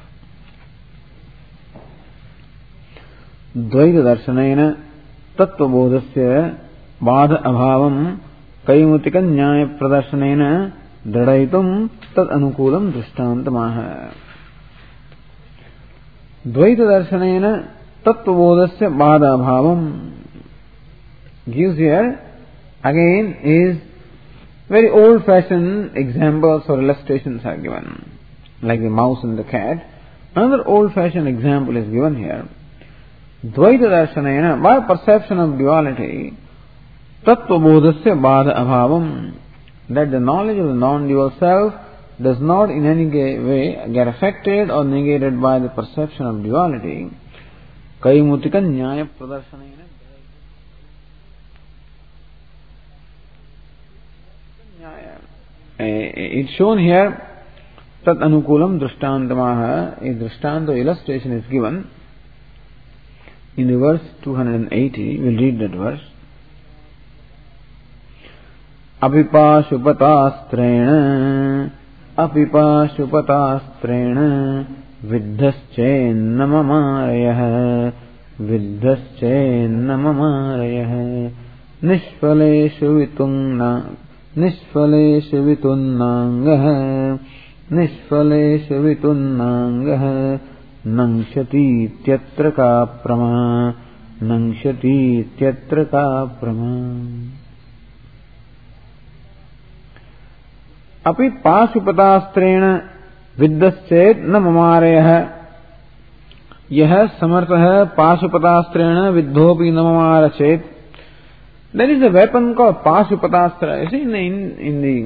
Dvaita darshanena tattva bodhasya badha abhavam kaimutika nyaya pradarsanena dradaitum tad anukulam drishtantamaha. Dvaita darshanena tattva bodhasya badha abhavam gives here again is very old-fashioned examples or illustrations are given, like the mouse and the cat. Another old-fashioned example is given here. Dvaita darshanena, by perception of duality, tattva bodhasya badha abhavam, that the knowledge of the non-dual self does not in any way get affected or negated by the perception of duality. Kaimutika nyaya pradarsanena. It's shown here, tat anukulam drishtantamaha, a drishtanta illustration is given in the verse two hundred eighty. We'll read that verse. Apipashupatastrena Apipashupatastrena Viddhaschainna mamarayah Viddhaschainna mamarayah Nishphaleshu vitunna Nishphaleshu vitunnangah Nishphaleshu vitunnangah Nangshati tyatra ka prama Nangshati tyatra ka prama. Api पाशुपतास्त्रेण विद्यश्चेत न ममारयः यह समर्थ है पाशुपतास्त्रेण विद्धोपि न ममार चेत. There is a weapon called Pashupatastra. You see, in the, in the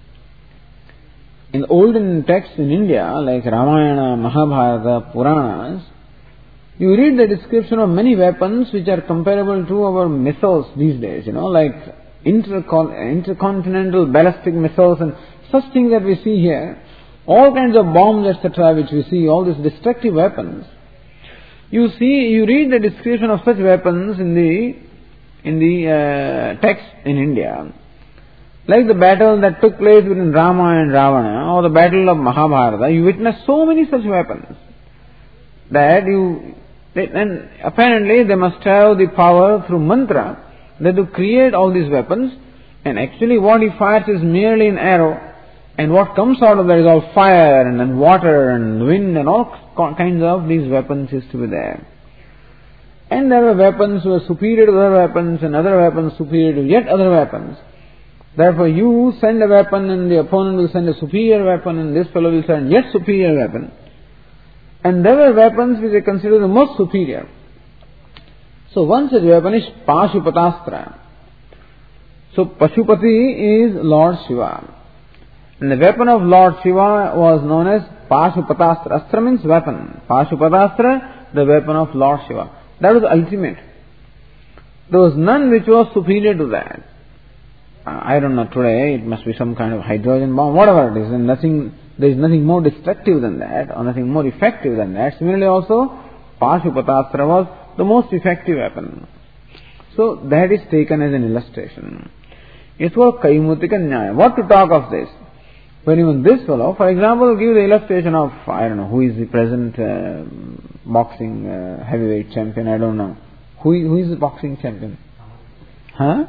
in the olden texts in India, like Ramayana, Mahabharata, Puranas, you read the description of many weapons which are comparable to our missiles these days, you know, like intercon- intercontinental ballistic missiles and such things that we see here, all kinds of bombs, et cetera, which we see, all these destructive weapons. You see, you read the description of such weapons in the in the uh, text in India, like the battle that took place between Rama and Ravana, or the battle of Mahabharata. You witness so many such weapons that you, and apparently they must have the power through mantra that to create all these weapons, and actually what he fires is merely an arrow, and what comes out of that is all fire and, and water and wind and all kinds of these weapons is to be there. And there were weapons who were superior to other weapons and other weapons superior to yet other weapons. Therefore you send a weapon and the opponent will send a superior weapon and this fellow will send yet superior weapon. And there were weapons which are considered the most superior. So one such weapon is Pashupatastra. So Pashupati is Lord Shiva. And the weapon of Lord Shiva was known as Pashupatastra. Astra means weapon. Pashupatastra, the weapon of Lord Shiva. That was ultimate. There was none which was superior to that. Uh, I don't know, today it must be some kind of hydrogen bomb, whatever it is, and nothing, there is nothing more destructive than that, or nothing more effective than that. Similarly also, Pashupatastra was the most effective weapon. So that is taken as an illustration. It's called Kaimutika Nyaya. What to talk of this? When even this fellow, for example, give the illustration of, I don't know, who is the present uh, boxing uh, heavyweight champion, I don't know. Who, who is the boxing champion? Huh?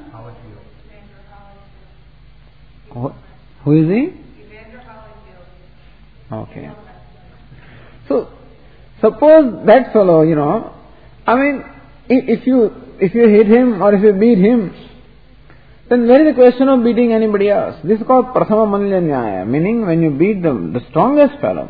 Who, who is he? Okay. So, suppose that fellow, you know, I mean, if you, if you hit him or if you beat him, then where is the question of beating anybody else? This is called Prathama Manilya Nyaya, meaning when you beat the, the strongest fellow.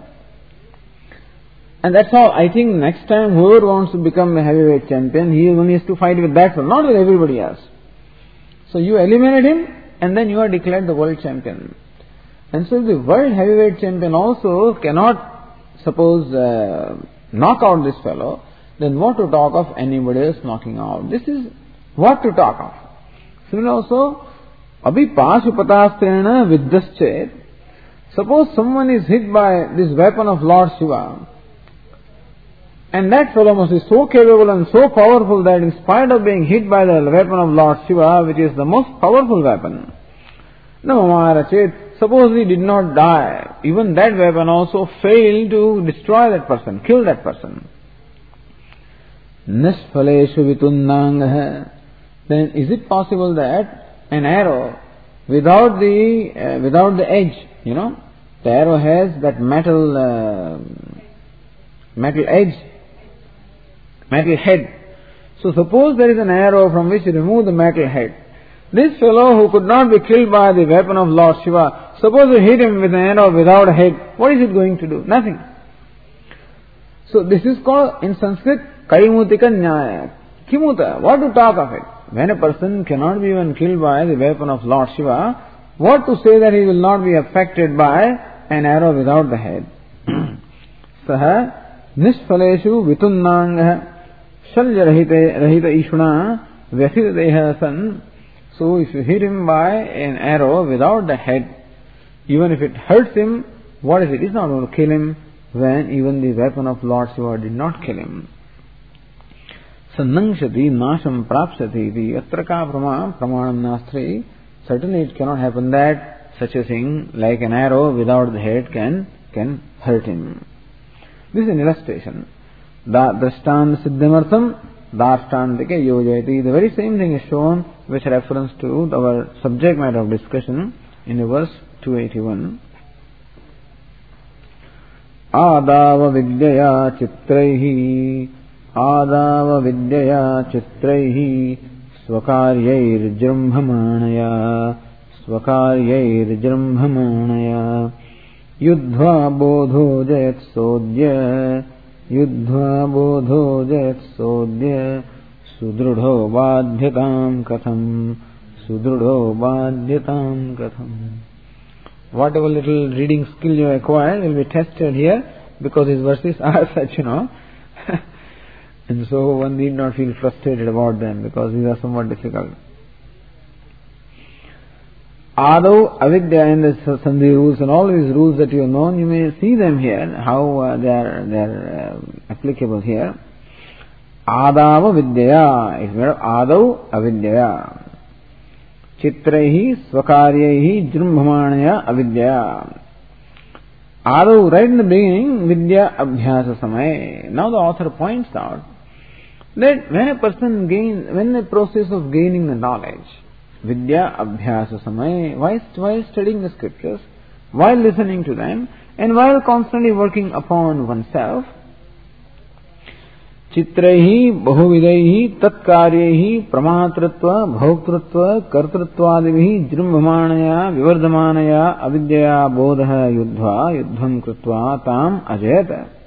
And that's how I think next time whoever wants to become a heavyweight champion, he only has to fight with that fellow, not with everybody else. So you eliminate him and then you are declared the world champion. And so if the world heavyweight champion also cannot, suppose, uh, knock out this fellow, then what to talk of anybody else knocking out? This is what to talk of. Similarly also, Abhi Pashupatasthena Viddhaschet. Suppose someone is hit by this weapon of Lord Shiva, and that fellow must be so capable and so powerful that in spite of being hit by the weapon of Lord Shiva, which is the most powerful weapon, Namamarachet, suppose he did not die, even that weapon also failed to destroy that person, kill that person. Nishphaleshu vitunnangah. Then is it possible that an arrow without the uh, without the edge, you know, the arrow has that metal uh, metal edge, metal head. So suppose there is an arrow from which you remove the metal head. This fellow who could not be killed by the weapon of Lord Shiva, suppose you hit him with an arrow without a head, what is it going to do? Nothing. So this is called in Sanskrit Kaimutika Nyaya. Kimuta, what to talk of it? When a person cannot be even killed by the weapon of Lord Shiva, what to say that he will not be affected by an arrow without the head? Saha nishphaleshu vitunnangah shalya rahita rahita ishuna vyasita deha san. So if you hit him by an arrow without the head, even if it hurts him, what is it? It's not going to kill him when even the weapon of Lord Shiva did not kill him. Sannangshati nasham prapsati iti atraka prama pramanam nastri Certainly it cannot happen that such a thing like an arrow without the head can, can hurt him. This is an illustration. Da drashtan siddhamartham dashtantike yojayati. The very same thing is shown with reference to our subject matter of discussion in the verse two eighty-one. Adava vidyaya chitraihi Adava vidyaya chitraihi Svakaryayir jrambhamanaya Svakaryayir jrambhamanaya Yudhva bodho jayat sodya Yudhva bodho jayat sodya Sudrudho badhyatam katham Sudrudho badhyatam katham. Whatever little reading skill you acquire will be tested here, because these verses are such, you know. And so one need not feel frustrated about them, because these are somewhat difficult. Adau, avidya, and the sandhi rules and all these rules that you have known, you may see them here, how uh, they are, they are uh, applicable here. Adava vidyaya is made of adau avidyaya. Chitraihi svakaryahi jrumbhamanaya avidya. Adau, right in the beginning, vidya abhyasa samay. Now the author points out that when a person gains, when the process of gaining the knowledge, vidya abhyasa samay, while, while studying the scriptures, while listening to them, and while constantly working upon oneself, चित्रैहि बहुविधैहि तत्कार्यैहि प्रमातृत्व भोक्तृत्व कर्तृत्वादिभिः जृम्भमाणया विवर्धमानया अविद्यया बोधः युद्ध्वा युद्धं कृत्वा ताम अजयत.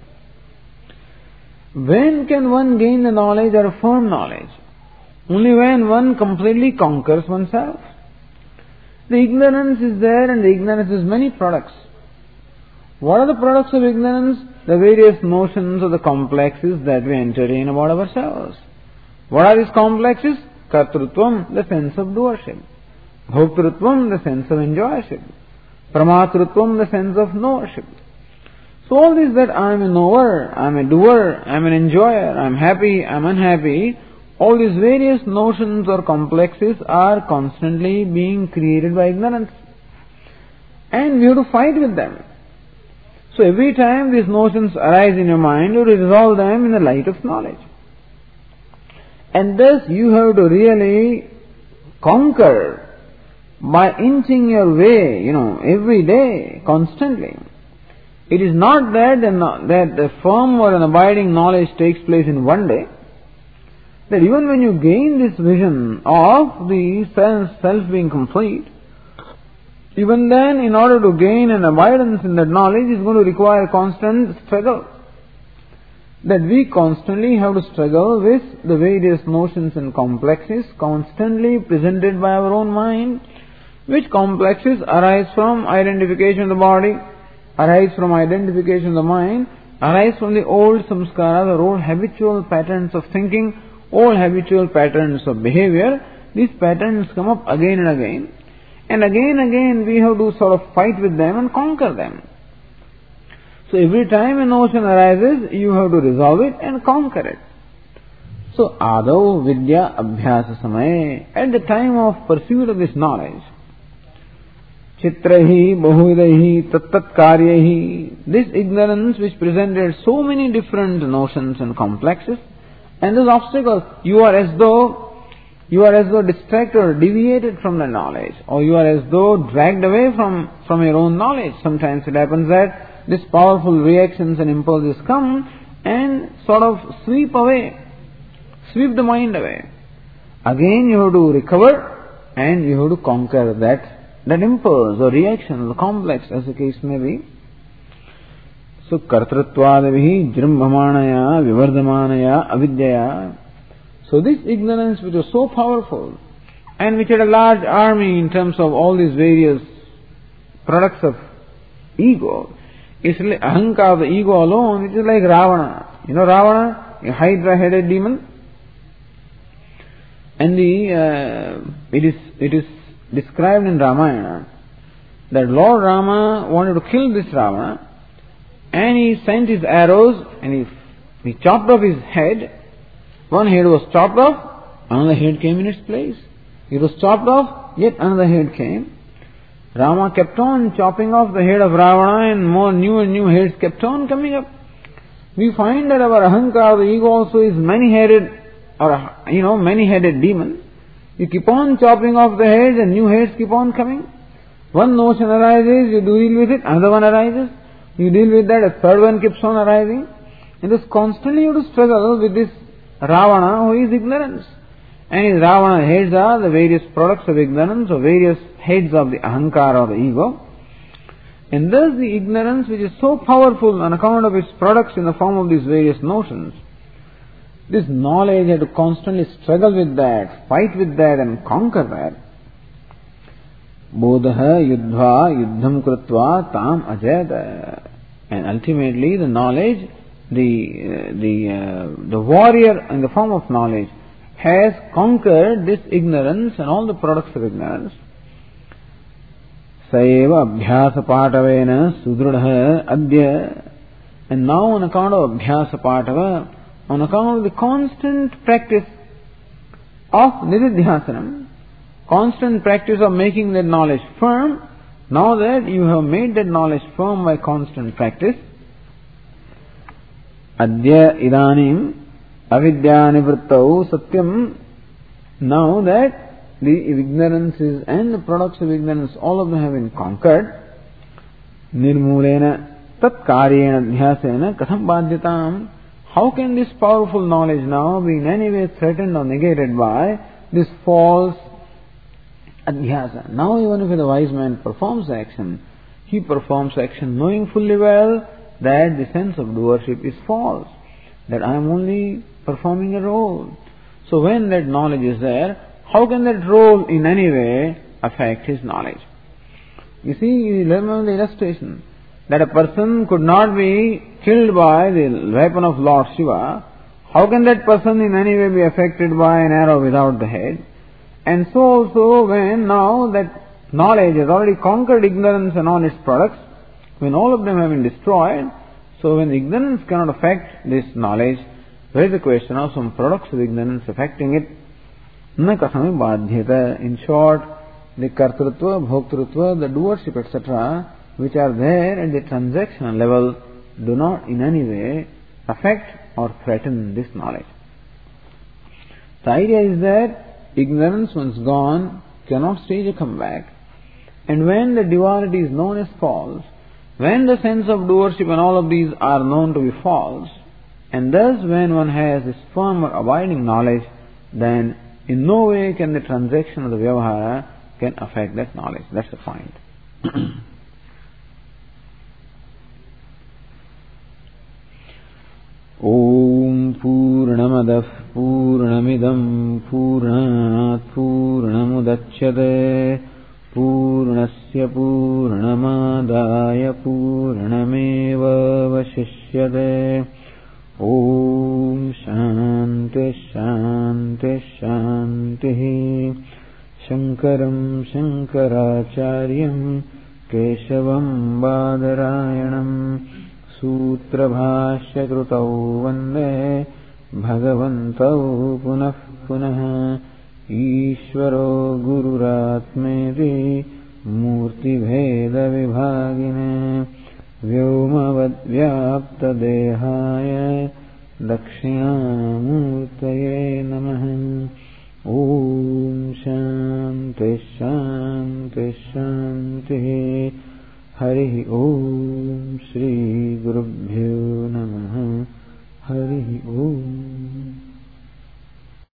When can one gain the knowledge or firm knowledge? Only when one completely conquers oneself. The ignorance is there, and the ignorance is many products. What are the products of ignorance? The various notions of the complexes that we entertain about ourselves. What are these complexes? Kartrutvam, the sense of doership. Bhoktrutvam, the sense of enjoyership. Pramatrutvam, the sense of knowership. So all this that I am a knower, I am a doer, I am an enjoyer, I am happy, I am unhappy, all these various notions or complexes are constantly being created by ignorance. And we have to fight with them. So every time these notions arise in your mind, you resolve them in the light of knowledge. And thus you have to really conquer by inching your way, you know, every day, constantly. It is not that the, that the firm or an abiding knowledge takes place in one day. That even when you gain this vision of the self, self being complete, even then, in order to gain an abidance in that knowledge, is going to require constant struggle. That we constantly have to struggle with the various notions and complexes constantly presented by our own mind, which complexes arise from identification of the body, arise from identification of the mind, arise from the old samskaras, or old habitual patterns of thinking, old habitual patterns of behavior. These patterns come up again and again. And again and again we have to sort of fight with them and conquer them. So every time a notion arises, you have to resolve it and conquer it. So adau vidya abhyasa samay, at the time of pursuit of this knowledge, chitrahi bahuvidahi tattat karyahi, this ignorance which presented so many different notions and complexes, and those obstacles, you are as though You are as though distracted or deviated from the knowledge, or you are as though dragged away from, from your own knowledge. Sometimes it happens that these powerful reactions and impulses come and sort of sweep away, sweep the mind away. Again you have to recover and you have to conquer that, that impulse or reaction, the complex as the case may be. So kartruttvadavihi jrumbhamanaya vivardhamanaya avidyaya. So this ignorance which was so powerful and which had a large army in terms of all these various products of ego, is like ahankara of the ego alone, which is like Ravana. You know Ravana, a hydra-headed demon? And the uh, it is it is described in Ramayana that Lord Rama wanted to kill this Ravana, and he sent his arrows and he, he chopped off his head. One head was chopped off, another head came in its place. It was chopped off, yet another head came. Rama kept on chopping off the head of Ravana and more new and new heads kept on coming up. We find that our ahankara, the ego also is many-headed, or, you know, many-headed demon. You keep on chopping off the heads and new heads keep on coming. One notion arises, you deal with it, another one arises. You deal with that, a third one keeps on arising. And thus constantly you have to struggle with this Ravana who is ignorance. And his Ravana heads are the various products of ignorance or various heads of the ahankara or the ego. And thus the ignorance which is so powerful on account of its products in the form of these various notions, this knowledge had to constantly struggle with that, fight with that and conquer that. Bodha yudhva yuddham krutva tam ajayata. And ultimately the knowledge, the, uh, the, uh, the warrior in the form of knowledge has conquered this ignorance and all the products of ignorance. Saeva abhyasa patavena sudrudha adya. And now on account of abhyasa patava, on account of the constant practice of nididhyasanam, constant practice of making that knowledge firm, now that you have made that knowledge firm by constant practice, adya idanim avidya nivrittau satyam, now that the ignorances and the products of ignorance, all of them have been conquered, nirmulena tat karyena dhyasena katham badhyatam. How can this powerful knowledge now be in any way threatened or negated by this false adhyasa? Now even if the wise man performs action, he performs action knowing fully well that the sense of doership is false, that I am only performing a role. So when that knowledge is there, how can that role in any way affect his knowledge? You see, you remember the illustration that a person could not be killed by the weapon of Lord Shiva. How can that person in any way be affected by an arrow without the head? And so also when now that knowledge has already conquered ignorance and all its products, when all of them have been destroyed, so when ignorance cannot affect this knowledge, there is a question of some products of ignorance affecting it. Na kathami badhyata. In short, the kartrutva, bhoktrutva, the doership, et cetera, which are there at the transactional level, do not in any way affect or threaten this knowledge. The idea is that ignorance, once gone, cannot stage a comeback. And when the duality is known as false, when the sense of doership and all of these are known to be false, and thus when one has this firm or abiding knowledge, then in no way can the transaction of the vyavahara can affect that knowledge. That's the point. Om Purnamadah Purnamidam Purnat Purnamudachyate Purnasya Purnamadaya Purnameva Vashishyate. Om Shanti Shanti Shanti. Shankaram Shankaracharyam Keshavam Badarayanam Sutra Bhashya Krutau Vande Bhagavantau Punah Punah. Ishvaro Gururatmeti Murti Bheda Vibhagine Vyomavad Vyapta Dehaya Dakshinamurtaye